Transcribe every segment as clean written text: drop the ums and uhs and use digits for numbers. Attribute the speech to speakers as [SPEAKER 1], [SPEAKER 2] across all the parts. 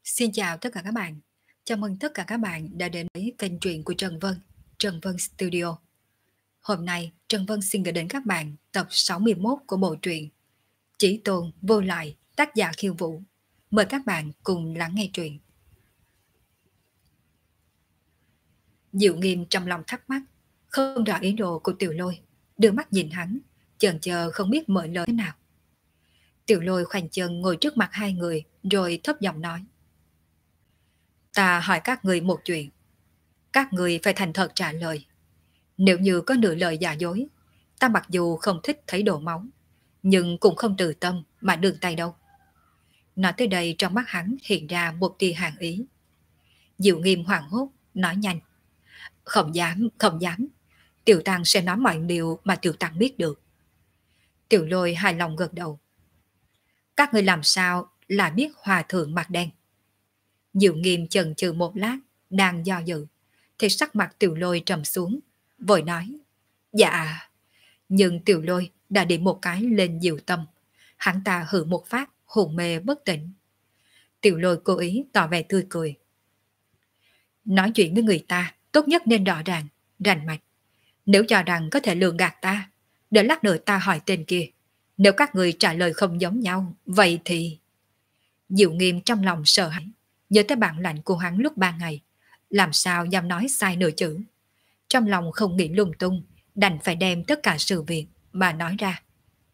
[SPEAKER 1] Xin chào tất cả các bạn. Chào mừng tất cả các bạn đã đến với kênh truyện của Trần Vân Studio. Hôm nay, Trần Vân xin gửi đến các bạn tập 61 của bộ truyện Chí Tôn Vô Lại, tác giả Khiêu Vũ. Mời các bạn cùng lắng nghe truyện. Diệu Nghiêm trong lòng thắc mắc, không rõ ý đồ của Tiểu Lôi, đưa mắt nhìn hắn, chần chờ không biết mở lời thế nào. Tiểu Lôi khoanh chân ngồi trước mặt hai người, rồi thấp giọng nói: Ta hỏi các người một chuyện, các người phải thành thật trả lời. Nếu như có nửa lời giả dối, ta mặc dù không thích thấy đổ máu, nhưng cũng không từ tâm mà đường tay đâu. Nói tới đây trong mắt hắn hiện ra một tia hàn ý. Diệu Nghiêm hoảng hốt, nói nhanh: Không dám, không dám. Tiểu Tăng sẽ nói mọi điều mà Tiểu Tăng biết được. Tiểu Lôi hài lòng gật đầu. Các người làm sao là biết hòa thượng mặt đen? Diệu Nghiêm chần chừ một lát, đang do dự, thì sắc mặt Tiểu Lôi trầm xuống, vội nói: Dạ. Nhưng Tiểu Lôi đã điểm một cái lên Diệu Tâm. Hắn ta hừ một phát, hồn mê bất tỉnh. Tiểu Lôi cố ý tỏ vẻ tươi cười. Nói chuyện với người ta tốt nhất nên rõ ràng, rành mạch. Nếu cho rằng có thể lường gạt ta, để lát nữa ta hỏi tên kia. Nếu các người trả lời không giống nhau, vậy thì... Diệu Nghiêm trong lòng sợ hãi, nhớ tới bản lạnh của hắn lúc 3 ngày. Làm sao dám nói sai nửa chữ. Trong lòng không nghĩ lung tung, đành phải đem tất cả sự việc mà nói ra.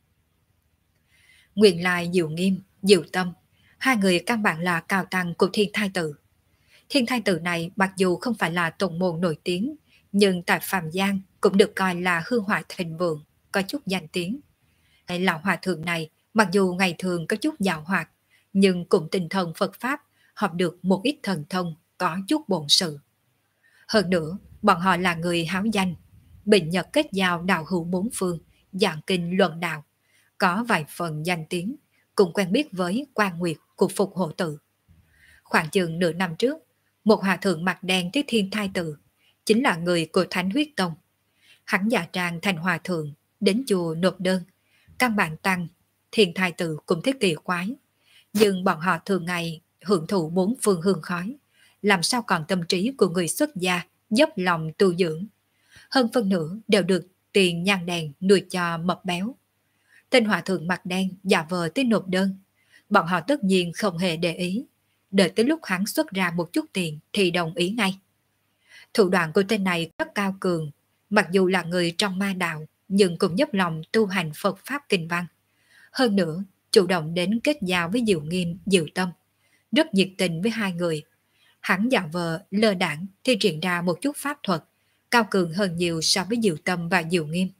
[SPEAKER 1] Nguyên lai Diệu Nghiêm, Diệu Tâm, hai người căn bản là cao tăng của Thiên Thai Tử. Thiên Thai Tử này mặc dù không phải là tông môn nổi tiếng, nhưng tại Phạm Giang cũng được coi là hương hỏa thịnh vượng, có chút danh tiếng. Lão hòa thượng này mặc dù ngày thường có chút dạo hoạt, nhưng cũng tinh thần Phật Pháp, học được một ít thần thông, có chút bổn sự. Hơn nữa, bọn họ là người háo danh, bình nhật kết giao đạo hữu bốn phương, giảng kinh luận đạo, có vài phần danh tiếng, cùng quen biết với Quan Nguyệt của Phục Hộ Tự. Khoảng chừng nửa năm trước, một hòa thượng mặt đen tới Thiên Thai Tự, chính là người của Thánh Huyết Tông. Hắn giả trang thành hòa thượng, đến chùa nộp đơn, căn bản tăng, Thiên Thai Tự cũng thấy kỳ quái. Nhưng bọn họ thường ngày hưởng thụ bốn phương hương khói, làm sao còn tâm trí của người xuất gia dốc lòng tu dưỡng. Hơn phân nửa đều được tiền nhang đèn nuôi cho mập béo. Tên hòa thượng mặt đen giả vờ tới nộp đơn, bọn họ tất nhiên không hề để ý. Đợi tới lúc hắn xuất ra một chút tiền thì đồng ý ngay. Thủ đoạn của tên này rất cao cường, mặc dù là người trong ma đạo nhưng cũng dốc lòng tu hành Phật Pháp kinh văn. Hơn nữa, chủ động đến kết giao với Diệu Nghiêm, Diệu Tâm, rất nhiệt tình với hai người. Hắn giả vờ lơ đảng thi triển ra một chút pháp thuật, cao cường hơn nhiều so với Diệu Tâm và Diệu Nghiêm.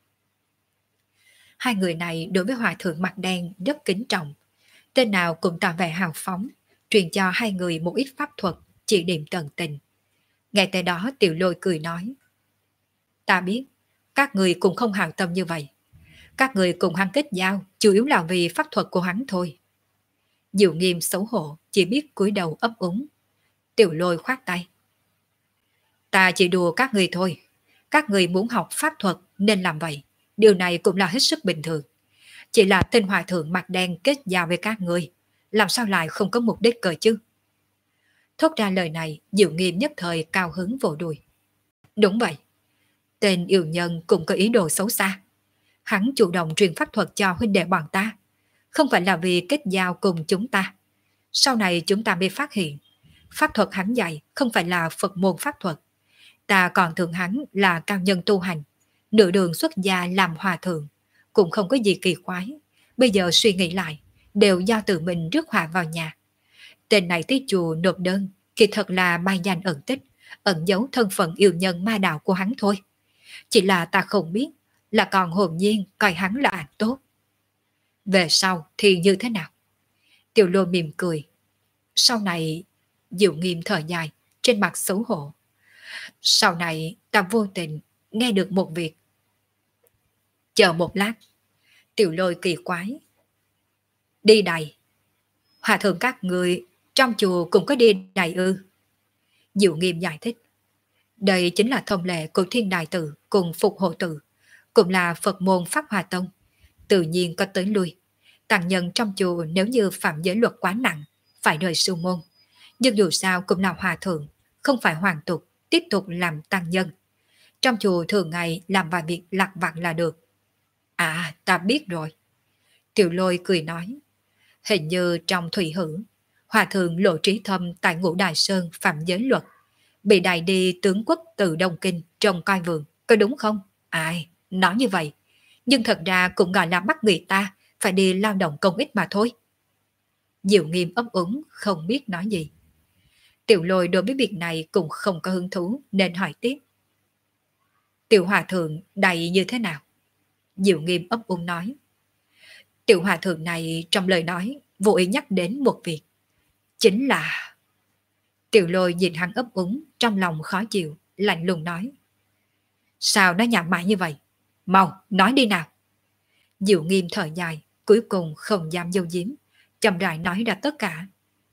[SPEAKER 1] Hai người này đối với hòa thượng mặt đen rất kính trọng, tên nào cũng tỏ vẻ hào phóng, truyền cho hai người một ít pháp thuật, chỉ điểm tận tình. Ngay tại đó Tiểu Lôi cười nói: Ta biết, các người cũng không hào tâm như vậy. Các người cùng hắn kết giao, chủ yếu là vì pháp thuật của hắn thôi. Diệu Nghiêm xấu hổ, chỉ biết cúi đầu ấp úng. Tiểu Lôi khoát tay: Ta chỉ đùa các người thôi. Các người muốn học pháp thuật nên làm vậy. Điều này cũng là hết sức bình thường. Chỉ là tên hòa thượng mặt đen kết giao với các người, làm sao lại không có mục đích cờ chứ? Thốt ra lời này, Diệu Nghiêm nhất thời cao hứng vỗ đùi. Đúng vậy. Tên yêu nhân cũng có ý đồ xấu xa. Hắn chủ động truyền pháp thuật cho huynh đệ bọn ta, không phải là vì kết giao cùng chúng ta. Sau này chúng ta mới phát hiện, pháp thuật hắn dạy không phải là Phật môn pháp thuật. Ta còn thường hắn là cao nhân tu hành, nửa đường xuất gia làm hòa thượng, cũng không có gì kỳ quái. Bây giờ suy nghĩ lại, đều do tự mình rước họa vào nhà. Tên này tới chùa nộp đơn, kỳ thật là mai danh ẩn tích, ẩn giấu thân phận yêu nhân ma đạo của hắn thôi. Chỉ là ta không biết, là còn hồn nhiên coi hắn là ác tốt. Về sau thì như thế nào? Tiểu Lôi mỉm cười. Sau này, Diệu Nghiêm thở dài, trên mặt xấu hổ. Sau này ta vô tình nghe được một việc. Chờ một lát. Tiểu Lôi kỳ quái. Đi đầy. Hòa thượng các người trong chùa cũng có đi đầy ư? Diệu Nghiêm giải thích. Đây chính là thông lệ của Thiên Đại Tự cùng Phục Hộ Tự, cũng là Phật môn Pháp Hòa Tông. Tự nhiên có tới lui. Tăng nhân trong chùa nếu như phạm giới luật quá nặng, phải rời sư môn. Nhưng dù sao cũng là hòa thượng, không phải hoàng tục, tiếp tục làm tăng nhân. Trong chùa thường ngày làm vài việc lặt vặt là được. À, ta biết rồi. Tiểu Lôi cười nói. Hình như trong thủy hử, hòa thượng Lộ Trí Thâm tại Ngũ Đài Sơn phạm giới luật, bị đày đi tướng quốc từ Đông Kinh trông coi vườn, có đúng không? Ai, nói như vậy. Nhưng thật ra cũng gọi là bắt người ta phải đi lao động công ích mà thôi. Diệu Nghiêm ấp úng không biết nói gì. Tiểu Lôi đối với việc này cũng không có hứng thú nên hỏi tiếp. Tiểu hòa thượng đầy như thế nào? Diệu Nghiêm ấp úng nói. Tiểu hòa thượng này trong lời nói vô ý nhắc đến một việc. Chính là... Tiểu Lôi nhìn hắn ấp úng trong lòng khó chịu, lạnh lùng nói. Sao nó nhảm mãi như vậy? Mau, nói đi nào. Diệu Nghiêm thở dài, cuối cùng không dám dâu diếm, chậm rãi nói ra tất cả.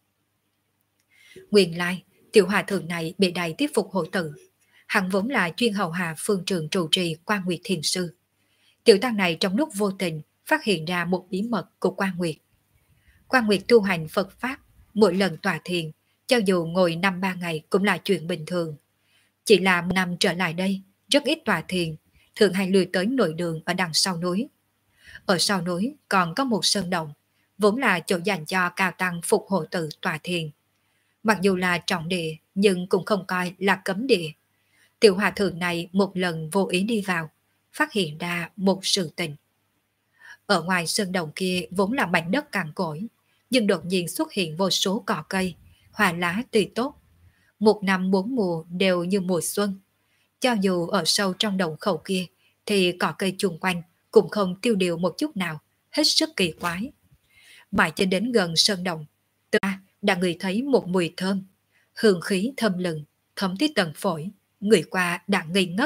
[SPEAKER 1] Nguyên lai, tiểu hòa thượng này bị đầy tiếp phục hộ tử. Hắn vốn là chuyên hầu hạ phương trường trụ trì Quan Nguyệt Thiền Sư. Tiểu tăng này trong lúc vô tình phát hiện ra một bí mật của Quan Nguyệt. Quan Nguyệt tu hành Phật Pháp, mỗi lần tọa thiền, cho dù ngồi 5-3 ngày cũng là chuyện bình thường. Chỉ là một năm trở lại đây, rất ít tọa thiền, thường hay lùi tới nội đường ở đằng sau núi. Ở sau núi còn có một sơn động, vốn là chỗ dành cho cao tăng phục hộ tử tọa thiền. Mặc dù là trọng địa, nhưng cũng không coi là cấm địa. Tiểu hòa thượng này một lần vô ý đi vào, phát hiện ra một sự tình. Ở ngoài sơn động kia vốn là mảnh đất cằn cỗi, nhưng đột nhiên xuất hiện vô số cỏ cây, hoa lá tươi tốt. Một năm 4 mùa đều như mùa xuân. Cho dù ở sâu trong động khẩu kia, thì cỏ cây chung quanh cũng không tiêu điều một chút nào, hết sức kỳ quái. Mãi cho đến gần sơn động, ta đã ngửi thấy một mùi thơm, hương khí thơm lừng, thấm tới tận phổi, người qua đã ngây ngất.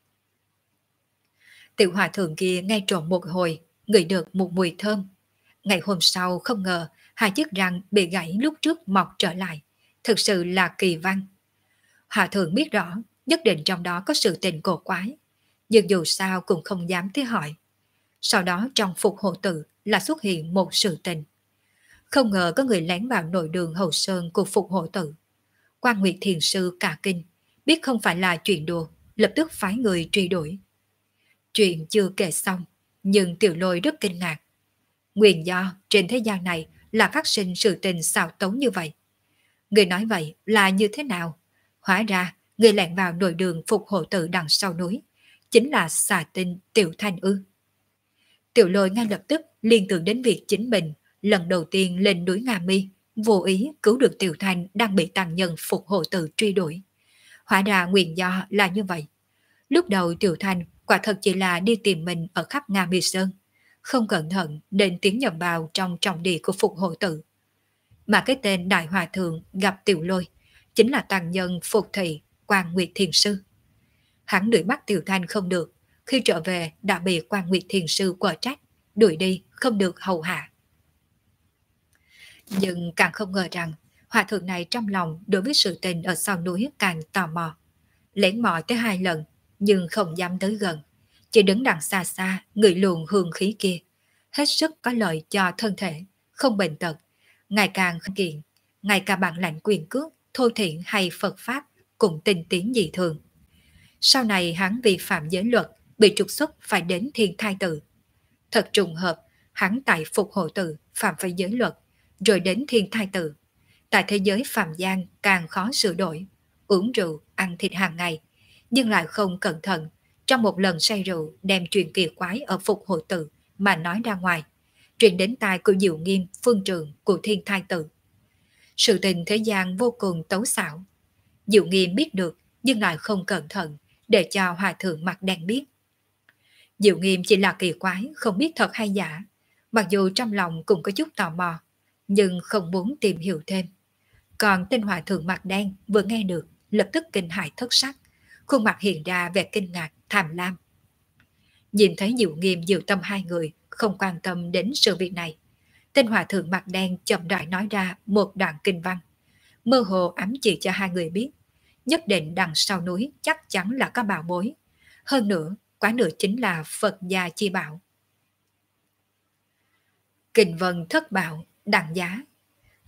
[SPEAKER 1] Tiểu hòa thượng kia ngay trộm một hồi, ngửi được một mùi thơm. Ngày hôm sau không ngờ hai chiếc răng bị gãy lúc trước mọc trở lại, thực sự là kỳ văn. Hòa thượng biết rõ, nhất định trong đó có sự tình cổ quái, nhưng dù sao cũng không dám tới hỏi. Sau đó trong phục hộ tử là xuất hiện một sự tình. Không ngờ có người lén vào nội đường hậu sơn của phục hộ tử. Quan Nguyệt Thiền Sư cả kinh, biết không phải là chuyện đùa, lập tức phái người truy đuổi. Chuyện chưa kể xong, nhưng Tiểu Lôi rất kinh ngạc. Nguyên do trên thế gian này là phát sinh sự tình xào tấu như vậy. Người nói vậy là như thế nào? Hóa ra, người lẻn vào nội đường phục hộ tử đằng sau núi, chính là xà tinh Tiểu Thanh ư. Tiểu Lôi ngay lập tức liên tưởng đến việc chính mình lần đầu tiên lên núi Nga Mi, vô ý cứu được Tiểu Thanh đang bị tàn nhân phục hộ tử truy đuổi. Hóa ra nguyên do là như vậy. Lúc đầu Tiểu Thanh quả thật chỉ là đi tìm mình ở khắp Nga Mi Sơn, không cẩn thận nên tiến nhầm vào trong trọng địa của phục hộ tử. Mà cái tên Đại Hòa Thượng gặp Tiểu Lôi chính là tàn nhân Phục Thị Quan Nguyệt Thiền Sư. Hắn đuổi bắt Tiểu Thanh không được, khi trở về đã bị Quan Nguyệt Thiền Sư quở trách, đuổi đi không được hầu hạ. Nhưng càng không ngờ rằng hòa thượng này trong lòng đối với sự tình ở sau núi càng tò mò. Lén mò tới 2 lần nhưng không dám tới gần, chỉ đứng đằng xa xa ngửi luồng hương khí kia, hết sức có lợi cho thân thể, không bệnh tật, ngày càng khinh kiện, ngay cả bản lãnh quyền cước, thô thiện hay Phật Pháp cũng tinh tiến dị thường. Sau này hắn vi phạm giới luật, bị trục xuất phải đến Thiên Thai Tự. Thật trùng hợp, hắn tại Phục Hộ Tự phạm phải giới luật, rồi đến Thiên Thai Tự. Tại thế giới phàm gian càng khó sửa đổi, uống rượu, ăn thịt hàng ngày, nhưng lại không cẩn thận. Trong một lần say rượu đem chuyện kỳ quái ở Phục Hộ Tự mà nói ra ngoài, truyền đến tai của Diệu Nghiêm, phương trường của Thiên Thai Tự. Sự tình thế gian vô cùng tấu xảo. Diệu Nghiêm biết được nhưng lại không cẩn thận để cho hòa thượng mặt đen biết. Diệu Nghiêm chỉ là kỳ quái, không biết thật hay giả. Mặc dù trong lòng cũng có chút tò mò, nhưng không muốn tìm hiểu thêm. Còn tên hòa thượng mặt đen vừa nghe được, lập tức kinh hãi thất sắc, khuôn mặt hiện ra vẻ kinh ngạc, tham lam. Nhìn thấy Diệu Nghiêm Diệu Tâm hai người không quan tâm đến sự việc này, tên hòa thượng mặt đen chậm rãi nói ra một đoạn kinh văn, mơ hồ ám chỉ cho hai người biết, nhất định đằng sau núi chắc chắn là có bảo bối. Hơn nữa, quá nữa chính là Phật gia chi bảo. Kinh vân thất bảo, đặng giá.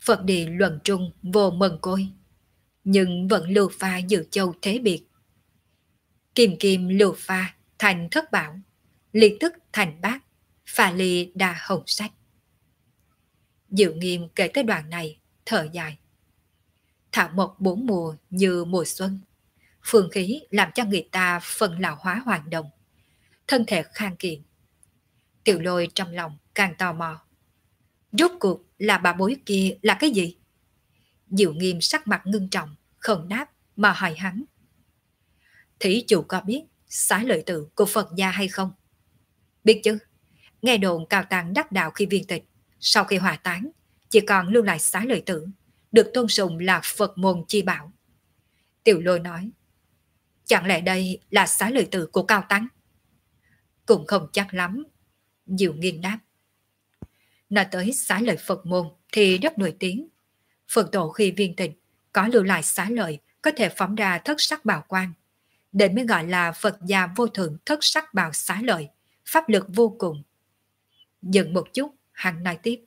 [SPEAKER 1] Phật đi luận trung vô mần côi, nhưng vẫn lưu pha dự châu thế biệt. Kim kim lưu pha thành thất bảo, liệt tức thành bát, pha ly đa hồng sách. Diệu Nghiêm kể tới đoạn này, thở dài. Thảo mộc bốn mùa như mùa xuân, phương khí làm cho người ta phần lão hóa hoàn đồng, thân thể khang kiện. Tiểu Lôi trong lòng càng tò mò. Rốt cuộc là bà bối kia là cái gì? Diệu Nghiêm sắc mặt ngưng trọng, không đáp mà hỏi hắn. Thí chủ có biết xá lợi tự của Phật gia hay không? Biết chứ, nghe đồn Cao Tăng đắc đạo khi viên tịch, sau khi hỏa tán, chỉ còn lưu lại xá lợi tử, được tôn sùng là Phật môn chi bảo. Tiểu Lôi nói, chẳng lẽ đây là xá lợi tử của Cao Tăng? Cũng không chắc lắm. Diệu Nghiên đáp. Nói tới xá lợi Phật môn thì rất nổi tiếng. Phật tổ khi viên tịch có lưu lại xá lợi có thể phóng ra thất sắc bảo quang, nên mới gọi là Phật gia vô thượng thất sắc bảo xá lợi, pháp lực vô cùng. Dừng một chút, hắn nói tiếp.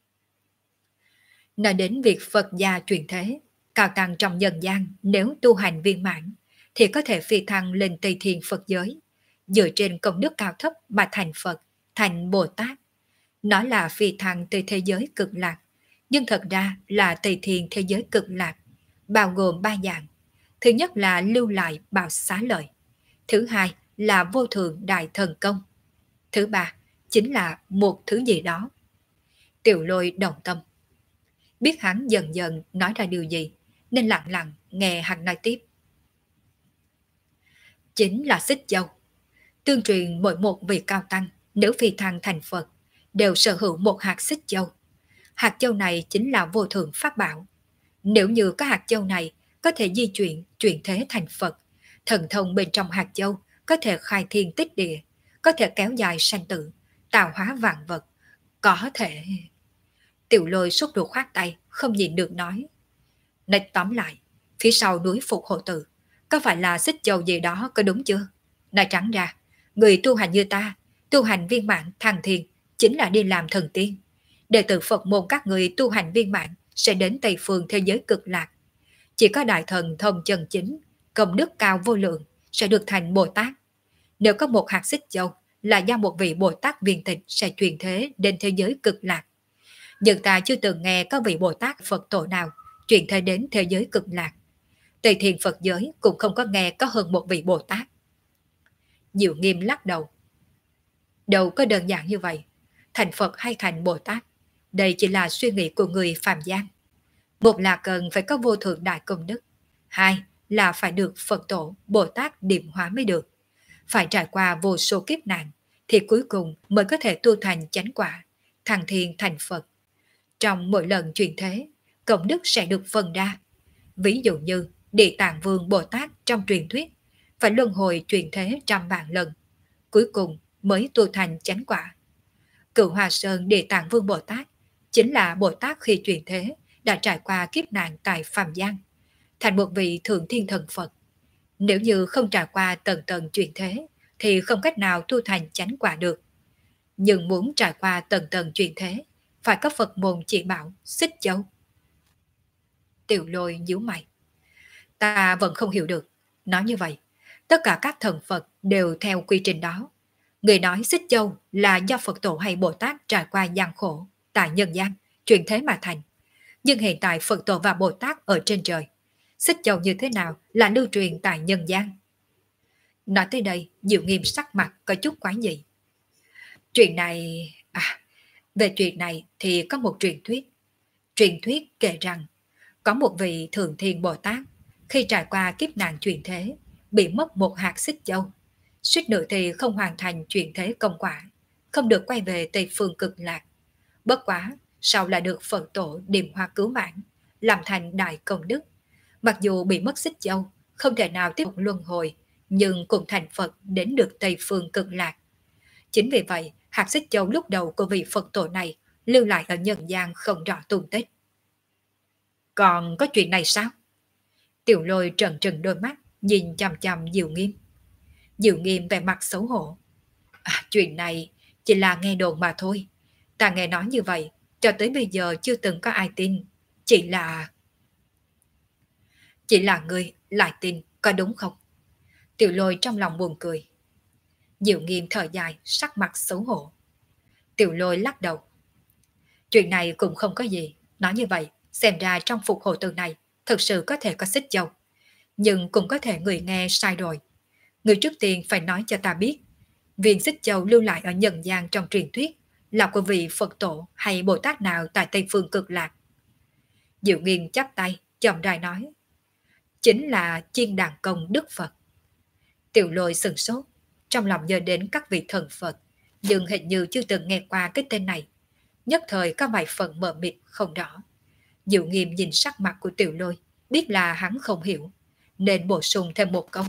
[SPEAKER 1] Nói đến việc Phật gia truyền thế, Cao Tăng trong nhân gian nếu tu hành viên mãn thì có thể phi thăng lên Tây Thiên Phật giới, dựa trên công đức cao thấp mà thành Phật, thành Bồ Tát. Nó là phi thăng từ thế giới cực lạc, nhưng thật ra là Tây Thiên thế giới cực lạc, bao gồm ba dạng. Thứ nhất là lưu lại bảo xá lợi, thứ hai là vô thượng đại thần công, thứ ba chính là một thứ gì đó. Tiểu Lôi đồng tâm, biết hắn dần dần nói ra điều gì, nên lặng lặng nghe hắn nói tiếp. Chính là xích châu. Tương truyền mỗi một vị cao tăng nếu phi thăng thành Phật đều sở hữu một hạt xích châu. Hạt châu này chính là vô thượng pháp bảo. Nếu như các hạt châu này có thể di chuyển thế thành Phật, thần thông bên trong hạt châu có thể khai thiên tích địa, có thể kéo dài sanh tử, tạo hóa vạn vật, có thể... Tiểu Lôi sốt ruột khoát tay, không nhịn được nói. Nói tóm lại, phía sau núi Phục Hộ Tự, có phải là xích châu gì đó có đúng chưa? Nói trắng ra, người tu hành như ta, tu hành viên mãn thăng thiên, chính là đi làm thần tiên. Đệ tử Phật môn các người tu hành viên mãn sẽ đến Tây Phương thế giới cực lạc. Chỉ có đại thần thông chân chính, công đức cao vô lượng, sẽ được thành Bồ Tát. Nếu có một hạt xích châu là do một vị Bồ Tát viên tịch sẽ truyền thế đến thế giới cực lạc. Nhưng ta chưa từng nghe có vị Bồ Tát Phật tổ nào truyền thế đến thế giới cực lạc. Tây Thiên Phật giới cũng không có nghe có hơn một vị Bồ Tát. Diệu Nghiêm lắc đầu. Đâu có đơn giản như vậy. Thành Phật hay thành Bồ Tát, đây chỉ là suy nghĩ của người phàm gian. Một là cần phải có vô thượng đại công đức, hai là phải được Phật tổ, Bồ Tát điểm hóa mới được. Phải trải qua vô số kiếp nạn thì cuối cùng mới có thể tu thành chánh quả, thăng thiên thành Phật. Trong mỗi lần truyền thế, công đức sẽ được phân ra. Ví dụ như Địa Tạng Vương Bồ Tát trong truyền thuyết phải luân hồi truyền thế trăm vạn lần, cuối cùng mới tu thành chánh quả. Cửu Hòa Sơn Địa Tạng Vương Bồ Tát chính là Bồ Tát khi truyền thế đã trải qua kiếp nạn tại phàm gian, thành một vị thượng thiên thần Phật. Nếu như không trải qua tầng tầng truyền thế thì không cách nào tu thành chánh quả được. Nhưng muốn trải qua tầng tầng truyền thế, phải có Phật môn chỉ bảo xích châu. Tiểu Lôi nhíu mày. Ta vẫn không hiểu được. Nói như vậy, tất cả các thần Phật đều theo quy trình đó. Người nói xích châu là do Phật tổ hay Bồ Tát trải qua gian khổ, tại nhân gian, truyền thế mà thành. Nhưng hiện tại Phật tổ và Bồ Tát ở trên trời. Xích châu như thế nào là lưu truyền tại nhân gian? Nói tới đây, Diệu Nghiêm sắc mặt có chút quái dị. Chuyện này... về chuyện này thì có một truyền thuyết. Truyền thuyết kể rằng, có một vị Thượng Thiên Bồ Tát, khi trải qua kiếp nạn chuyển thế, bị mất một hạt xích châu. Suýt nữa thì không hoàn thành chuyển thế công quả, không được quay về Tây Phương cực lạc. Bất quá, sau là được Phật tổ điểm hoa cứu vãn, làm thành đại công đức. Mặc dù bị mất xích châu, không thể nào tiếp tục luân hồi, nhưng cũng thành Phật đến được Tây Phương cực lạc. Chính vì vậy, hạt xích châu lúc đầu của vị Phật tổ này lưu lại ở nhân gian không rõ tung tích. Còn có chuyện này sao? Tiểu Lôi trợn trừng đôi mắt, nhìn chằm chằm Diệu Nghiêm. Diệu Nghiêm vẻ mặt xấu hổ. Chuyện này chỉ là nghe đồn mà thôi. Ta nghe nói như vậy, cho tới bây giờ chưa từng có ai tin. Chỉ là... Chỉ là ngươi lại tin, có đúng không? Tiểu Lôi trong lòng buồn cười. Diệu Nghiêm thở dài, sắc mặt xấu hổ. Tiểu Lôi lắc đầu. Chuyện này cũng không có gì. Nói như vậy, xem ra trong phục hộ từ này thực sự có thể có xích châu. Nhưng cũng có thể người nghe sai rồi. Người trước tiên phải nói cho ta biết, viên xích châu lưu lại ở nhân gian trong truyền thuyết là của vị Phật tổ hay Bồ Tát nào tại Tây Phương Cực Lạc. Diệu Nghiên chắp tay, chậm rãi nói. Chính là Chiên Đàn Công Đức Phật. Tiểu Lôi sừng sốt, trong lòng nhớ đến các vị thần Phật, nhưng hình như chưa từng nghe qua cái tên này. Nhất thời có vài phần mờ mịt không rõ. Diệu Nghiêm nhìn sắc mặt của Tiểu Lôi, biết là hắn không hiểu, nên bổ sung thêm một câu.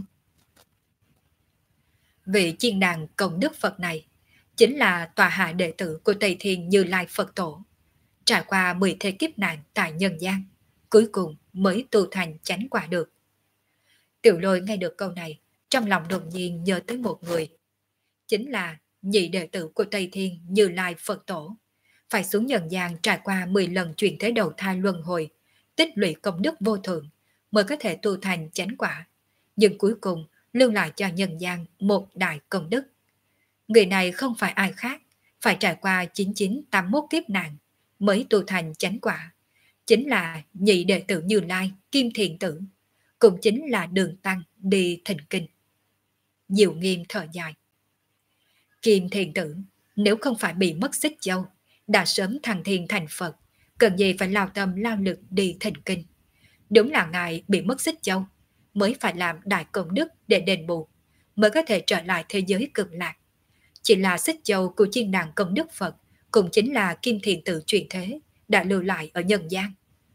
[SPEAKER 1] Vị Chiên Đàn Công Đức Phật này chính là tòa hạ đệ tử của Tây Thiên Như Lai Phật Tổ, trải qua 10 thế kiếp nạn tại nhân gian, cuối cùng mới tu thành chánh quả được. Tiểu Lôi nghe được câu này, trong lòng đột nhiên nhớ tới một người, chính là nhị đệ tử của Tây Thiên Như Lai Phật Tổ, phải xuống nhân gian trải qua 10 lần chuyển thế đầu thai luân hồi, tích lũy công đức vô thượng, mới có thể tu thành chánh quả, nhưng cuối cùng lưu lại cho nhân gian một đại công đức. Người này không phải ai khác, phải trải qua 9981 kiếp nạn mới tu thành chánh quả, chính là nhị đệ tử Như Lai Kim Thiện Tử, cũng chính là Đường Tăng đi thỉnh kinh. Diệu Nghiêm thở dài. Kim Thiện Tử nếu không phải bị mất xích châu, đã sớm thăng thiên thành Phật, cần gì phải lao tâm lao lực đi thỉnh kinh. Đúng là ngài bị mất xích châu, mới phải làm đại công đức để đền bù, mới có thể trở lại thế giới cực lạc. Chỉ là xích châu của Chiên Đàn Công Đức Phật, cũng chính là Kim Thiện Tử truyền thế, đã lưu lại ở nhân gian.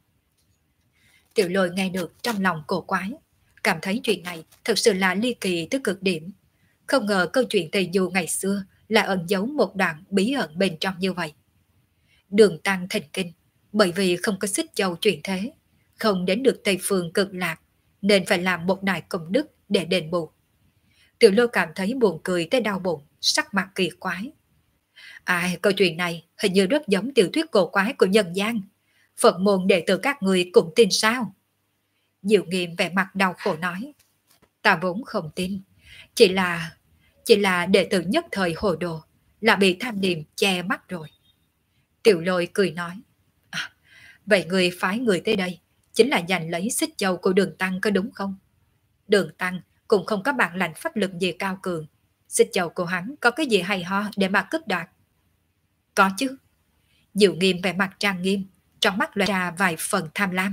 [SPEAKER 1] Tiểu Lôi nghe được trong lòng cổ quái, cảm thấy chuyện này thật sự là ly kỳ tới cực điểm. Không ngờ câu chuyện Tây Du ngày xưa là ẩn giấu một đoạn bí ẩn bên trong như vậy. Đường Tăng thỉnh kinh, bởi vì không có xích châu truyền thế, không đến được Tây Phương Cực Lạc, nên phải làm một đại công đức để đền bù. Tiểu Lôi cảm thấy buồn cười tới đau bụng, sắc mặt kỳ quái. Câu chuyện này hình như rất giống tiểu thuyết cổ quái của nhân gian. Phật môn đệ tử các người cũng tin sao? Diệu Nghiêm vẻ mặt đau khổ nói. Ta vốn không tin, chỉ là đệ tử nhất thời hồ đồ, là bị tham niệm che mắt rồi. Tiểu Lôi cười nói. Vậy người phái người tới đây chính là giành lấy xích châu của Đường Tăng có đúng không? Đường Tăng cũng không có bản lãnh pháp lực gì cao cường, xích châu của hắn có cái gì hay ho để mà cướp đoạt? Có chứ. Diệu Nghiêm vẻ mặt trang nghiêm, trong mắt lóe ra vài phần tham lam.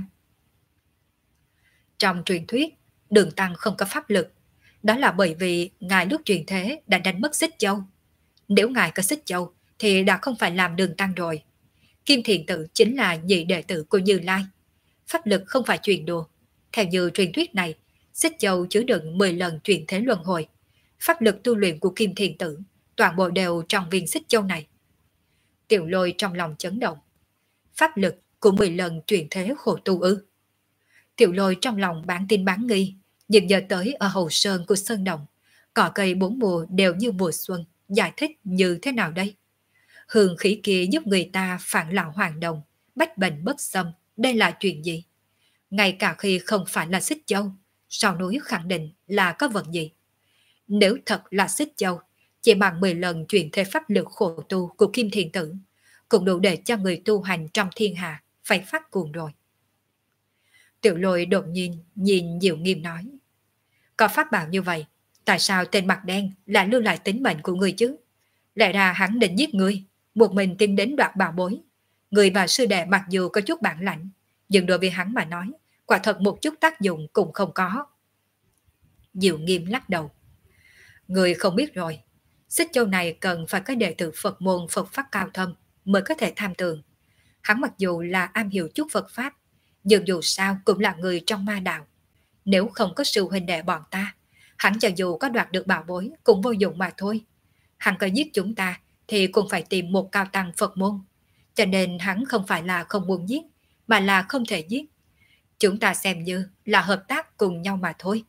[SPEAKER 1] Trong truyền thuyết, Đường Tăng không có pháp lực, đó là bởi vì ngài lúc truyền thế đã đánh mất xích châu. Nếu ngài có xích châu thì đã không phải làm Đường Tăng rồi. Kim Thiện Tử chính là nhị đệ tử của Như Lai, pháp lực không phải chuyện đùa. Theo như truyền thuyết này, xích châu chứa đựng 10 lần chuyển thế luân hồi, pháp lực tu luyện của Kim Thiện Tử toàn bộ đều trong viên xích châu này. Tiểu Lôi trong lòng chấn động. Pháp lực của 10 lần chuyển thế khổ tu ư? Tiểu Lôi trong lòng bán tin bán nghi, nhưng giờ tới ở Hậu Sơn của Sơn Đồng, cỏ cây bốn mùa đều như mùa xuân, giải thích như thế nào đây? Hương khí kia giúp người ta phản lão hoàn đồng, bách bệnh bất xâm, đây là chuyện gì? Ngay cả khi không phải là xích châu, sau núi khẳng định là có vật gì? Nếu thật là xích châu, chỉ bằng 10 lần chuyển thế pháp lực khổ tu của Kim Thiện Tử, cũng đủ để cho người tu hành trong thiên hạ phải phát cuồng rồi. Tiểu Lôi đột nhiên nhìn Diệu Nghiêm nói. Có pháp bảo như vậy, tại sao tên mặt đen lại lưu lại tính mệnh của người chứ? Lẽ ra hắn định giết người, một mình tiến đến đoạt bảo bối. Người và sư đệ mặc dù có chút bản lãnh, nhưng đối với hắn mà nói, quả thật một chút tác dụng cũng không có. Diệu Nghiêm lắc đầu. Người không biết rồi, xích châu này cần phải có đệ tử Phật môn Phật pháp cao thâm mới có thể tham tường. Hắn mặc dù là am hiểu chút Phật pháp, nhưng dù sao cũng là người trong ma đạo. Nếu không có sư huynh đệ bọn ta, hắn cho dù có đoạt được bảo bối cũng vô dụng mà thôi. Hắn có giết chúng ta thì cũng phải tìm một cao tăng Phật môn. Cho nên hắn không phải là không muốn giết, mà là không thể giết. Chúng ta xem như là hợp tác cùng nhau mà thôi.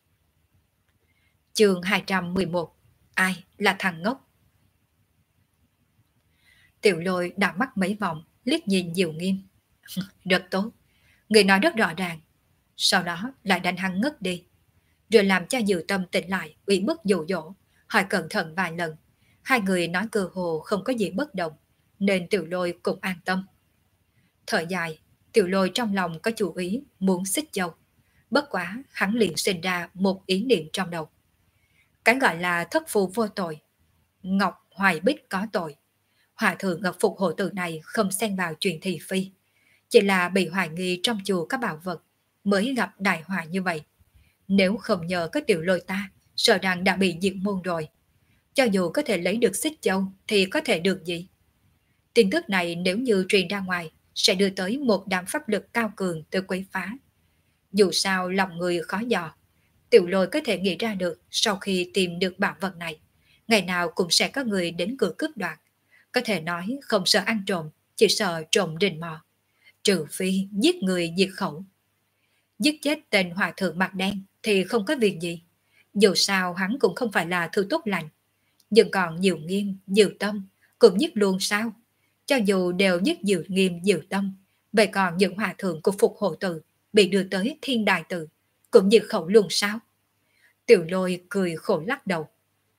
[SPEAKER 1] Chương 211. Ai là thằng ngốc? Tiểu Lôi đảo mắt mấy vòng, liếc nhìn Diệu Nghiêm. Rất tốt, người nói rất rõ ràng. Sau đó lại đánh hắn ngất đi, rồi làm cho Dư Tâm tỉnh lại, ủy bức dụ dỗ, hỏi cẩn thận vài lần. Hai người nói cơ hồ không có gì bất đồng, nên Tiểu Lôi cũng an tâm. Thời dài, Tiểu Lôi trong lòng có chủ ý muốn xích Châu. Bất quá, hắn liền sinh ra một ý niệm trong đầu. Cái gọi là thất phu vô tội, Ngọc Hoài Bích có tội. Hòa thượng Ngọc Phục hộ tử này không xen vào chuyện thị phi, chỉ là bị hoài nghi trong chùa các bảo vật, mới gặp đại họa như vậy. Nếu không nhờ có Tiểu Lôi ta, sợ rằng đã bị diệt môn rồi. Cho dù có thể lấy được xích châu thì có thể được gì? Tin tức này nếu như truyền ra ngoài, sẽ đưa tới một đám pháp lực cao cường tới quấy phá. Dù sao lòng người khó dò, Tiểu Lôi có thể nghĩ ra được sau khi tìm được bảo vật này, ngày nào cũng sẽ có người đến cửa cướp đoạt. Có thể nói không sợ ăn trộm, chỉ sợ trộm rình mò. Trừ phi giết người diệt khẩu. Giết chết tên hòa thượng mặt đen thì không có việc gì. Dù sao hắn cũng không phải là thứ tốt lành. Nhưng còn Diệu Nghiêm, Diệu Tâm cũng giết luôn sao? Cho dù đều giết Diệu Nghiêm, Diệu Tâm, vậy còn những hòa thượng của Phục Hộ Tự bị đưa tới Thiên Đài Tự cũng diệt khẩu luôn sao? Tiểu Lôi cười khổ lắc đầu.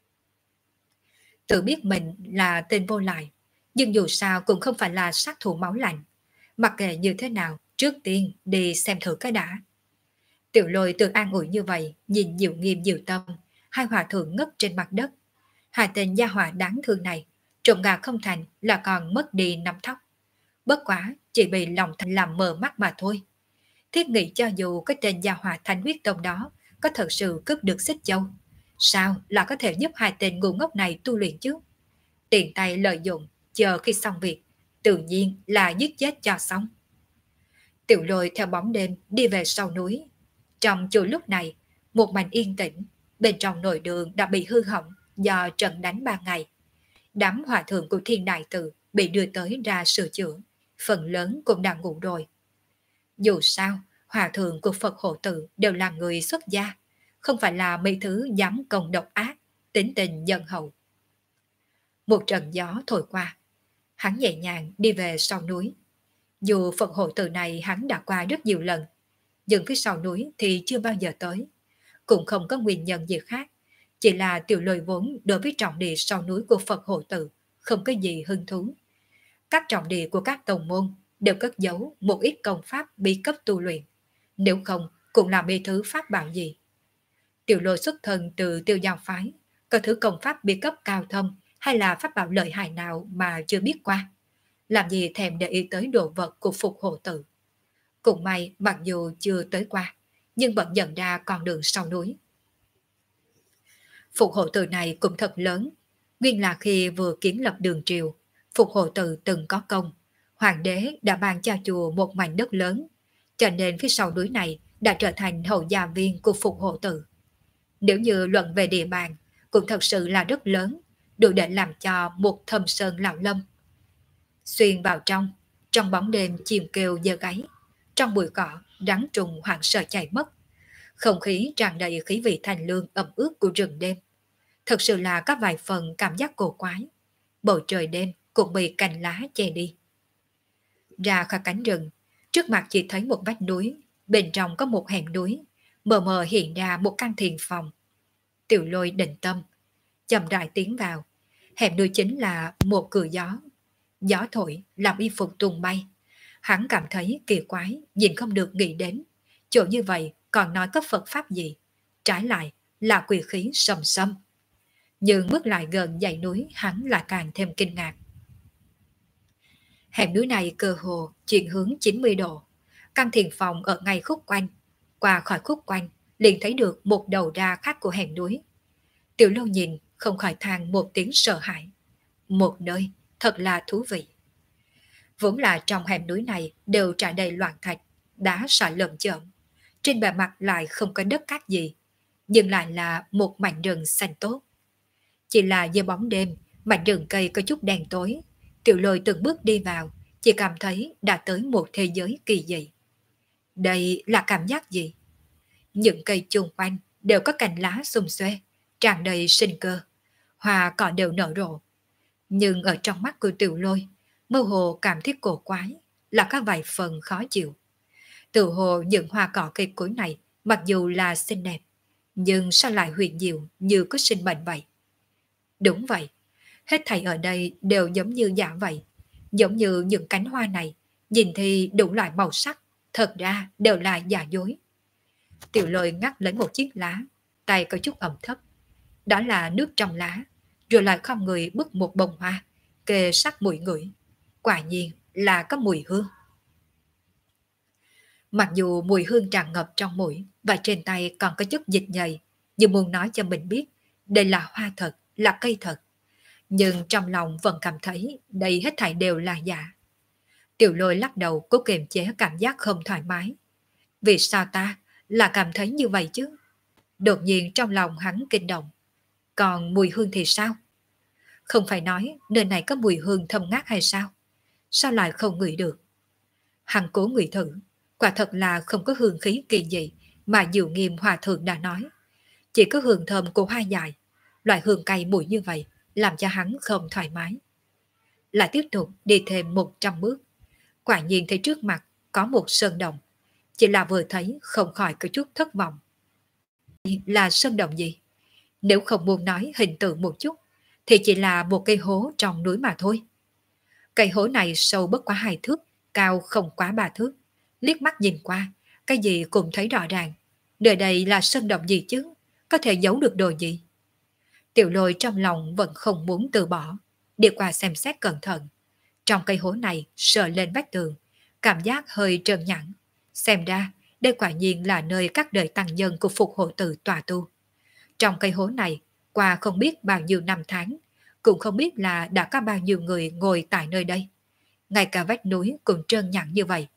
[SPEAKER 1] Tự biết mình là tên vô lại, nhưng dù sao cũng không phải là sát thủ máu lạnh. Mặc kệ như thế nào, trước tiên đi xem thử cái đã. Tiểu Lôi tự an ủi như vậy, nhìn Diệu Nghiêm Diệu Tâm, hai hòa thượng ngất trên mặt đất. Hai tên gia hỏa đáng thương này, trộm gà không thành là còn mất đi nắm tóc. Bất quá, chỉ bị lòng thành làm mờ mắt mà thôi. Thiết nghĩ cho dù cái tên gia hỏa Thánh Huyết Tông đó có thật sự cướp được xích châu, sao là có thể giúp hai tên ngu ngốc này tu luyện chứ? Tiền tay lợi dụng, chờ khi xong việc, tự nhiên là giết chết cho xong. Tiểu Lôi theo bóng đêm đi về sau núi. Trong chùa lúc này, một mảnh yên tĩnh, bên trong nội đường đã bị hư hỏng do trận đánh 3 ngày. Đám hòa thượng của Thiên Đại Tự bị đưa tới ra sửa chữa, phần lớn cũng đã ngủ rồi. Dù sao, hòa thượng của Phật Hộ Tự đều là người xuất gia, không phải là mấy thứ dám công độc ác, tính tình dân hậu. Một trận gió thổi qua, hắn nhẹ nhàng đi về sau núi. Dù Phật Hộ Tự này hắn đã qua rất nhiều lần, nhưng phía sau núi thì chưa bao giờ tới. Cũng không có nguyên nhân gì khác, chỉ là Tiểu Lôi vốn đối với trọng địa sau núi của Phật Hộ Tự không có gì hứng thú. Các trọng địa của các tông môn đều cất giấu một ít công pháp bí cấp tu luyện, nếu không cũng là mê thứ pháp bảo gì. Tiểu Lôi xuất thân từ Tiêu Giao phái, có thứ công pháp bí cấp cao thâm hay là pháp bảo lợi hại nào mà chưa biết qua, làm gì thèm để ý tới đồ vật của Phục Hộ Tự. Cũng may mặc dù chưa tới qua, nhưng vẫn nhận ra con đường sau núi. Phục Hộ Tự này cũng thật lớn, nguyên là khi vừa kiến lập đường triều, Phục Hộ Tự từng có công, hoàng đế đã ban cho chùa một mảnh đất lớn, cho nên phía sau núi này đã trở thành hậu gia viên của Phục Hộ Tự. Nếu như luận về địa bàn, cũng thật sự là rất lớn, đủ để làm cho một thâm sơn lão lâm. Xuyên vào trong bóng đêm chim kêu giơ gáy, trong bụi cỏ rắn trùng hoảng sợ chạy mất. Không khí tràn đầy khí vị thanh lương ẩm ướt của rừng đêm. Thật sự là có vài phần cảm giác cổ quái. Bầu trời đêm cũng bị cành lá che đi. Ra khỏi cánh rừng, trước mặt chỉ thấy một vách núi, bên trong có một hẻm núi, mờ mờ hiện ra một căn thiền phòng. Tiểu Lôi định tâm, chậm rãi tiến vào. Hẻm núi chính là một cửa gió. Gió thổi làm y phục tung bay. Hắn cảm thấy kỳ quái, nhìn không được nghĩ đến. Chỗ như vậy còn nói có Phật Pháp gì. Trái lại là quỷ khí sầm sâm. Nhưng bước lại gần dãy núi hắn lại càng thêm kinh ngạc. Hẻm núi này cơ hồ chuyển hướng 90 độ. Căn thiền phòng ở ngay khúc quanh. Qua khỏi khúc quanh liền thấy được một đầu ra khác của hẻm núi. Tiểu Lâu nhìn không khỏi than một tiếng sợ hãi. Một nơi thật là thú vị. Vốn là trong hẻm núi này đều trải đầy loạn thạch, đá sỏi lởm chởm. Trên bề mặt lại không có đất cát gì, nhưng lại là một mảnh rừng xanh tốt. Chỉ là dưới bóng đêm, mảnh rừng cây có chút đen tối. Tiểu Lôi từng bước đi vào, chỉ cảm thấy đã tới một thế giới kỳ dị. Đây là cảm giác gì? Những cây chung quanh đều có cành lá xum xuê, tràn đầy sinh cơ. Hoa cỏ đều nở rộ. Nhưng ở trong mắt của Tiểu Lôi, mơ hồ cảm thấy cổ quái. là có vài phần khó chịu. Từ hồ những hoa cỏ cây cối này mặc dù là xinh đẹp, nhưng sao lại huyền diệu như có sinh mệnh vậy? Đúng vậy, hết thảy ở đây đều giống như giả vậy, giống như những cánh hoa này, nhìn thì đủ loại màu sắc, thật ra đều là giả dối. Tiểu Lôi ngắt lấy một chiếc lá, tay có chút ẩm thấp. Đó là nước trong lá, rồi lại không người bứt một bông hoa, kề sát mũi ngửi. Quả nhiên là có mùi hương. Mặc dù mùi hương tràn ngập trong mũi và trên tay còn có chút dịch nhầy, nhưng muốn nói cho mình biết đây là hoa thật, là cây thật. Nhưng trong lòng vẫn cảm thấy đây hết thảy đều là giả. Tiểu Lôi lắc đầu cố kiềm chế cảm giác không thoải mái. Vì sao ta là cảm thấy như vậy chứ? Đột nhiên trong lòng hắn kinh động. Còn mùi hương thì sao? Không phải nói nơi này có mùi hương thơm ngát hay sao? Sao lại không ngửi được? Hắn cố ngửi thử, quả thật là không có hương khí kỳ dị mà Diệu Nghiêm Hòa Thượng đã nói. Chỉ có hương thơm của hoa dại, loại hương cay mùi như vậy làm cho hắn không thoải mái. Lại tiếp tục đi thêm 100 bước. Quả nhiên thấy trước mặt có một sơn động. Chỉ là vừa thấy không khỏi có chút thất vọng. Là sơn động gì? Nếu không muốn nói hình tượng một chút, thì chỉ là một cây hố trong núi mà thôi. Cây hố này sâu bất quá 2 thước, cao không quá 3 thước. Liếc mắt nhìn qua, cái gì cũng thấy rõ ràng. Nơi đây là sơn động gì chứ? Có thể giấu được đồ gì? Tiểu Lôi trong lòng vẫn không muốn từ bỏ. Đi qua xem xét cẩn thận. Trong cây hố này sờ lên vách tường, cảm giác hơi trơn nhẵn. Xem ra, đây quả nhiên là nơi các đời tăng nhân của Phục Hộ Tự tòa tu. Trong cây hố này, qua không biết bao nhiêu năm tháng, cũng không biết là đã có bao nhiêu người ngồi tại nơi đây. Ngay cả vách núi cũng trơn nhẵn như vậy.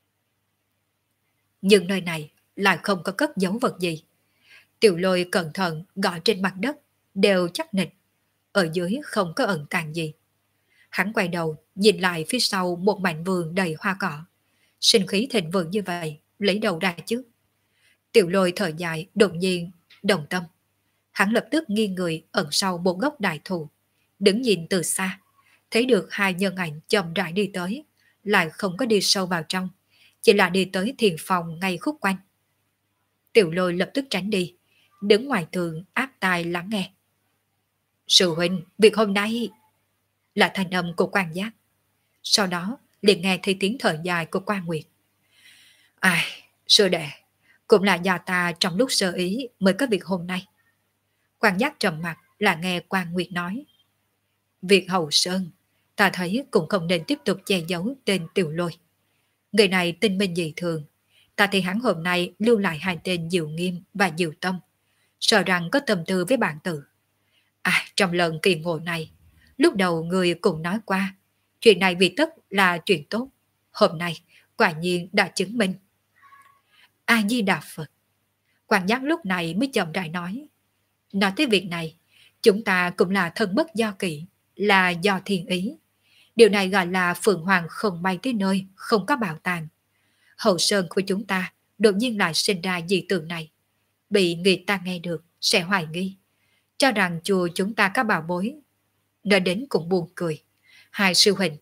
[SPEAKER 1] Nhưng nơi này lại không có cất dấu vật gì. Tiểu Lôi cẩn thận gõ trên mặt đất, đều chắc nịch. Ở dưới không có ẩn tàng gì. Hắn quay đầu, nhìn lại phía sau một mảnh vườn đầy hoa cỏ. Sinh khí thịnh vượng như vậy, lấy đầu ra chứ. Tiểu Lôi thở dài, đột nhiên, đồng tâm. Hắn lập tức nghiêng người ẩn sau một gốc đại thụ, đứng nhìn từ xa, thấy được hai nhân ảnh chậm rãi đi tới, lại không có đi sâu vào trong, chỉ là đi tới thiền phòng ngay khúc quanh. Tiểu Lôi lập tức tránh đi, đứng ngoài tường áp tai lắng nghe. Sư huynh, việc hôm nay là thanh âm của Quan Giác. Sau đó liền nghe thấy tiếng thở dài của Quan Nguyệt. Ai, sư đệ, cũng là do ta trong lúc sơ ý mới có việc hôm nay. Quan Giác trầm mặt là nghe Quan Nguyệt nói. Việc Hậu Sơn, ta thấy cũng không nên tiếp tục che giấu tên Tiểu Lôi. Người này tinh minh dị thường, ta thấy hắn hôm nay lưu lại hai tên Diệu Nghiêm và Diệu Tâm, sợ rằng có tâm tư với bạn tử. Trong lần kỳ ngộ này, lúc đầu người cùng nói qua, chuyện này vì tất là chuyện tốt. Hôm nay, quả nhiên đã chứng minh. A-di-đà Phật. Quan Giác lúc này mới chậm rãi nói. Nói tới việc này, chúng ta cũng là thân bất do kỷ, là do thiên ý. Điều này gọi là Phượng Hoàng không bay tới nơi, không có bảo tàng. Hậu Sơn của chúng ta đột nhiên lại sinh ra dị tượng này. Bị người ta nghe được, sẽ hoài nghi. Cho rằng chùa chúng ta có bảo bối. Nói đến cũng buồn cười. Hai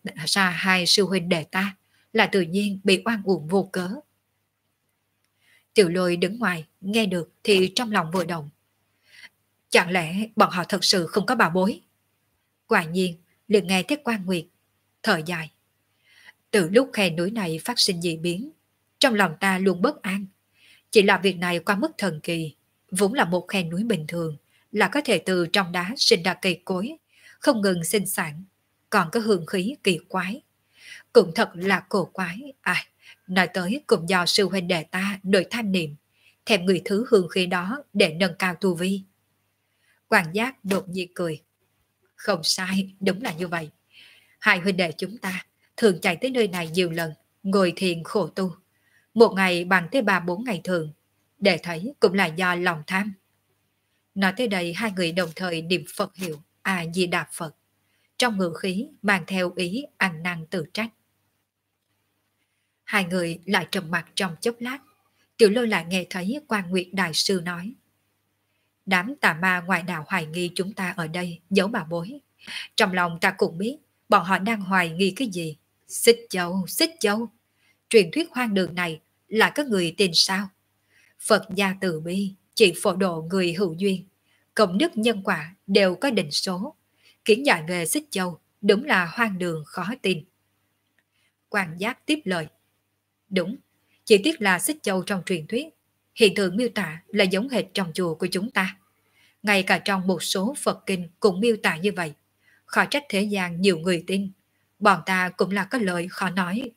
[SPEAKER 1] sư huynh đệ ta là tự nhiên bị oan uổng vô cớ. Tiểu Lôi đứng ngoài, nghe được thì trong lòng vừa động. Chẳng lẽ bọn họ thật sự không có bảo bối? Quả nhiên, liền nghe thấy Quan Nguyệt thở dài. Từ lúc khe núi này phát sinh dị biến, trong lòng ta luôn bất an. Chỉ là việc này qua mức thần kỳ, vốn là một khe núi bình thường, là có thể từ trong đá sinh ra cây cối, không ngừng sinh sản, còn có hương khí kỳ quái. Cũng thật là cổ quái. Nói tới cũng do sư huynh đệ ta nội tham niệm, thèm người thứ hương khí đó để nâng cao tu vi. Quan Giác đột nhiên cười. Không sai, đúng là như vậy. Hai huynh đệ chúng ta thường chạy tới nơi này nhiều lần, ngồi thiền khổ tu. Một ngày bằng tới 3-4 ngày thường, để thấy cũng là do lòng tham. Nói tới đây hai người đồng thời niệm Phật hiệu A-di-đà Phật. Trong ngữ khí mang theo ý ăn năn tự trách. Hai người lại trầm mặt trong chốc lát. Tiểu Lôi lại nghe thấy Quan Nguyệt Đại Sư nói. Đám tà ma ngoại đạo hoài nghi chúng ta ở đây giấu bảo bối. Trong lòng ta cũng biết bọn họ đang hoài nghi cái gì. Xích Châu, truyền thuyết hoang đường này là các người tin sao? Phật gia từ bi, chỉ phổ độ người hữu duyên, công đức nhân quả đều có định số. Kiến giải về Xích Châu đúng là hoang đường khó tin. Quan Giác tiếp lời. Đúng, chỉ tiếc là Xích Châu trong truyền thuyết, hiện tượng miêu tả là giống hệt trong chùa của chúng ta. Ngay cả trong một số Phật kinh cũng miêu tả như vậy. Khỏi trách thế gian nhiều người tin. Bọn ta cũng là có lời khó nói.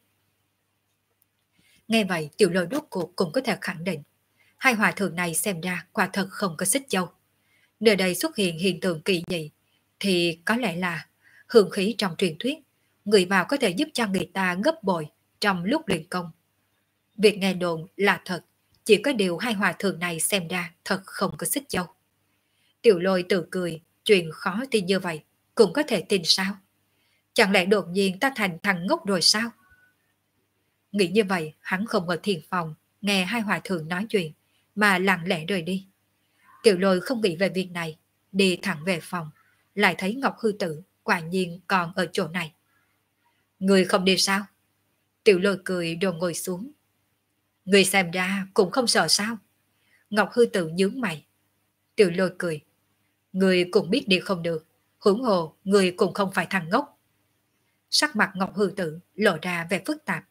[SPEAKER 1] Nghe vậy Tiểu Lôi rốt cuộc cũng có thể khẳng định. Hai hòa thượng này xem ra quả thật không có Xích Châu. Nơi đây xuất hiện hiện tượng kỳ dị thì có lẽ là hương khí trong truyền thuyết. Người vào có thể giúp cho người ta gấp bội trong lúc luyện công. Việc nghe đồn là thật, chỉ có điều hai hòa thượng này xem ra thật không có Xích Châu. Tiểu Lôi tự cười, chuyện khó tin như vậy, cũng có thể tin sao? Chẳng lẽ đột nhiên ta thành thằng ngốc rồi sao? Nghĩ như vậy, hắn không ở thiền phòng, nghe hai hòa thượng nói chuyện, mà lặng lẽ rời đi. Tiểu Lôi không nghĩ về việc này, đi thẳng về phòng, lại thấy Ngọc Hư Tử quả nhiên còn ở chỗ này. Người không đi sao? Tiểu Lôi cười rồi ngồi xuống. Người xem ra cũng không sợ sao? Ngọc Hư Tử nhướng mày. Tiểu Lôi cười. Người cũng biết đi không được, huống hồ người cũng không phải thằng ngốc. Sắc mặt Ngọc Hư Tử lộ ra vẻ phức tạp.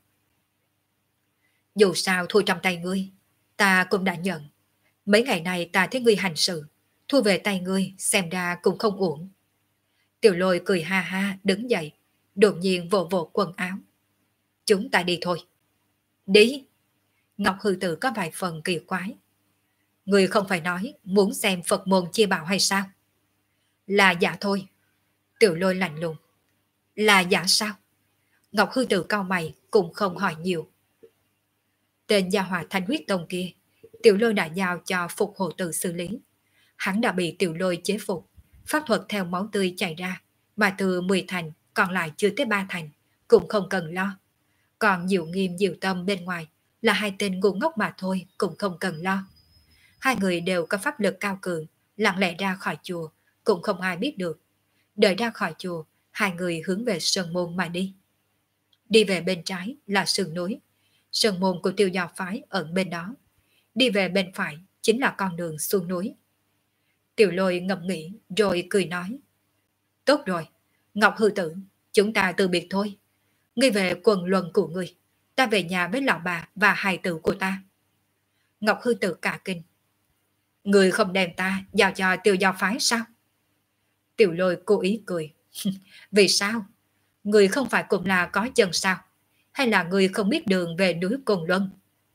[SPEAKER 1] Dù sao thua trong tay ngươi, ta cũng đã nhận. Mấy ngày này ta thấy ngươi hành sự, thua về tay ngươi xem ra cũng không uổng. Tiểu Lôi cười ha ha đứng dậy, đột nhiên vỗ vỗ quần áo. Chúng ta đi thôi. Đi. Ngọc Hư Tử có vài phần kỳ quái. Ngươi không phải nói muốn xem Phật môn chia bảo hay sao? Là giả thôi. Tiểu Lôi lạnh lùng. Là giả sao? Ngọc Hư Tử cau mày cũng không hỏi nhiều. Tên gia hòa Thanh Huyết Tông kia, Tiểu Lôi đã giao cho Phục Hộ Tử xử lý. Hắn đã bị Tiểu Lôi chế phục, pháp thuật theo máu tươi chảy ra, mà từ 10 thành còn lại chưa tới 3 thành, cũng không cần lo. Còn Diệu Nghiêm Diệu Tâm bên ngoài là hai tên ngu ngốc mà thôi, cũng không cần lo. Hai người đều có pháp lực cao cường, lặng lẽ ra khỏi chùa, cũng không ai biết được. Đợi ra khỏi chùa, hai người hướng về Sơn Môn mà đi. Đi về bên trái là sườn núi, Sơn Môn của Tiêu Giao Phái ở bên đó. Đi về bên phải chính là con đường xuống núi. Tiểu Lôi ngẫm nghĩ rồi cười nói. Tốt rồi, Ngọc Hư Tử, chúng ta từ biệt thôi. Ngươi về quần luân của ngươi, ta về nhà với lão bà và hài tử của ta. Ngọc Hư Tử cả kinh. Ngươi không đem ta giao cho Tiêu Giao Phái sao? Tiểu Lôi cố ý cười. Vì sao? Ngươi không phải cũng là có chân sao? Hay là ngươi không biết đường về núi Cồn Luân?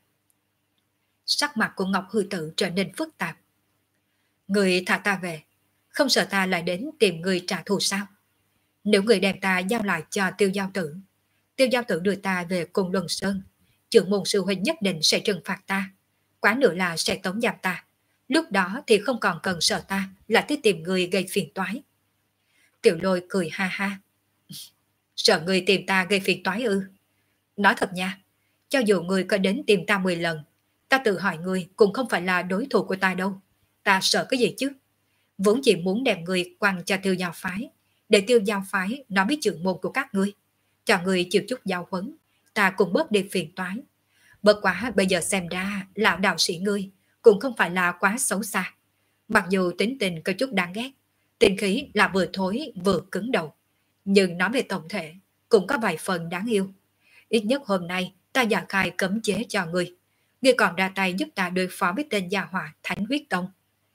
[SPEAKER 1] Sắc mặt của Ngọc Hư Tử trở nên phức tạp. Ngươi thả ta về, không sợ ta lại đến tìm ngươi trả thù sao? Nếu người đem ta giao lại cho Tiêu Giao Tử, Tiêu Giao Tử đưa ta về Cồn Luân Sơn, trưởng môn sư huynh nhất định sẽ trừng phạt ta, quá nữa là sẽ tống giam ta. Lúc đó thì không còn cần sợ ta là tới tìm người gây phiền toái. Tiểu Lôi cười ha ha. Sợ người tìm ta gây phiền toái ư? Nói thật nha, cho dù người có đến tìm ta 10 lần, ta tự hỏi người cũng không phải là đối thủ của ta đâu. Ta sợ cái gì chứ? Vốn chỉ muốn đem người quăng cho Tiêu Giao Phái, để Tiêu Giao Phái nói với trưởng môn của các ngươi, cho người chịu chút giáo huấn, ta cũng bớt đi phiền toái. Bất quá bây giờ xem ra lão đạo sĩ ngươi cũng không phải là quá xấu xa. Mặc dù tính tình có chút đáng ghét, tính khí là vừa thối vừa cứng đầu, nhưng nói về tổng thể cũng có vài phần đáng yêu. Ít nhất hôm nay ta giải khai cấm chế cho ngươi. Ngươi còn ra tay giúp ta đối phó với tên gia hỏa Thánh Huyết Tông.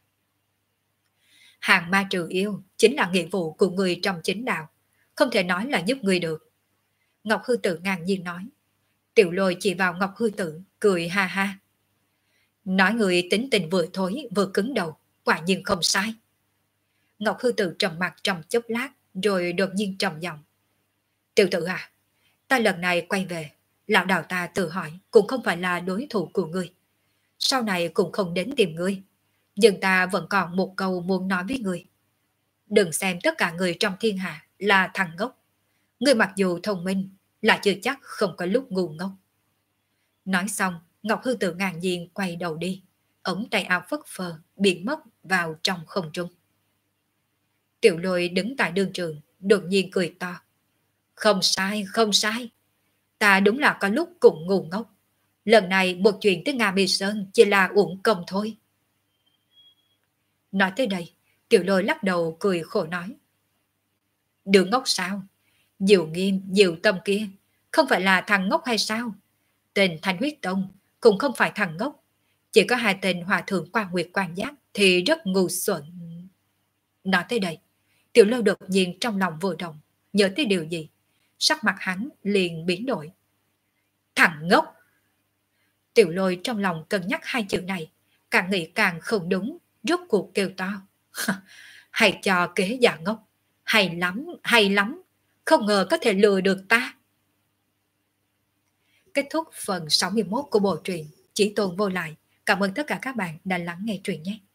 [SPEAKER 1] Hàng ma trừ yêu chính là nghĩa vụ của người trong chính đạo, không thể nói là giúp người được. Ngọc Hư Tử ngang nhiên nói. Tiểu Lôi chỉ vào Ngọc Hư Tử, cười ha ha. Nói người tính tình vừa thối vừa cứng đầu, quả nhiên không sai. Ngọc Hư Tử trầm mặt trong chốc lát, rồi đột nhiên trầm giọng. Tiểu tử à, ta lần này quay về, lão đạo ta tự hỏi cũng không phải là đối thủ của ngươi. Sau này cũng không đến tìm ngươi, nhưng ta vẫn còn một câu muốn nói với ngươi. Đừng xem tất cả người trong thiên hạ là thằng ngốc. Ngươi mặc dù thông minh, là chưa chắc không có lúc ngu ngốc. Nói xong, Ngọc Hư Tử ngạc nhiên quay đầu đi, ống tay áo phất phơ, biến mất vào trong không trung. Tiểu Lôi đứng tại đường trường, đột nhiên cười to. Không sai, không sai. Ta đúng là có lúc cũng ngu ngốc. Lần này một chuyện tới Nga Mi Sơn chỉ là uổng công thôi. Nói tới đây, Tiểu Lôi lắc đầu cười khổ nói. Đứa ngốc sao? Diệu Nghiêm, Diệu Tâm kia, không phải là thằng ngốc hay sao? Tên Thanh Huyết Tông cũng không phải thằng ngốc. Chỉ có hai tên hòa thượng quan nguyệt quan giác thì rất ngu xuẩn. Nói tới đây, Tiểu Lôi đột nhiên trong lòng vừa động, nhớ tới điều gì. Sắc mặt hắn liền biến đổi. Thằng ngốc! Tiểu Lôi trong lòng cân nhắc hai chữ này, càng nghĩ càng không đúng, rốt cuộc kêu to. Hãy cho kế giả ngốc. Hay lắm, hay lắm. Không ngờ có thể lừa được ta. Kết thúc phần 61 của bộ truyện Chỉ Tôn Vô Lại. Cảm ơn tất cả các bạn đã lắng nghe truyện nhé.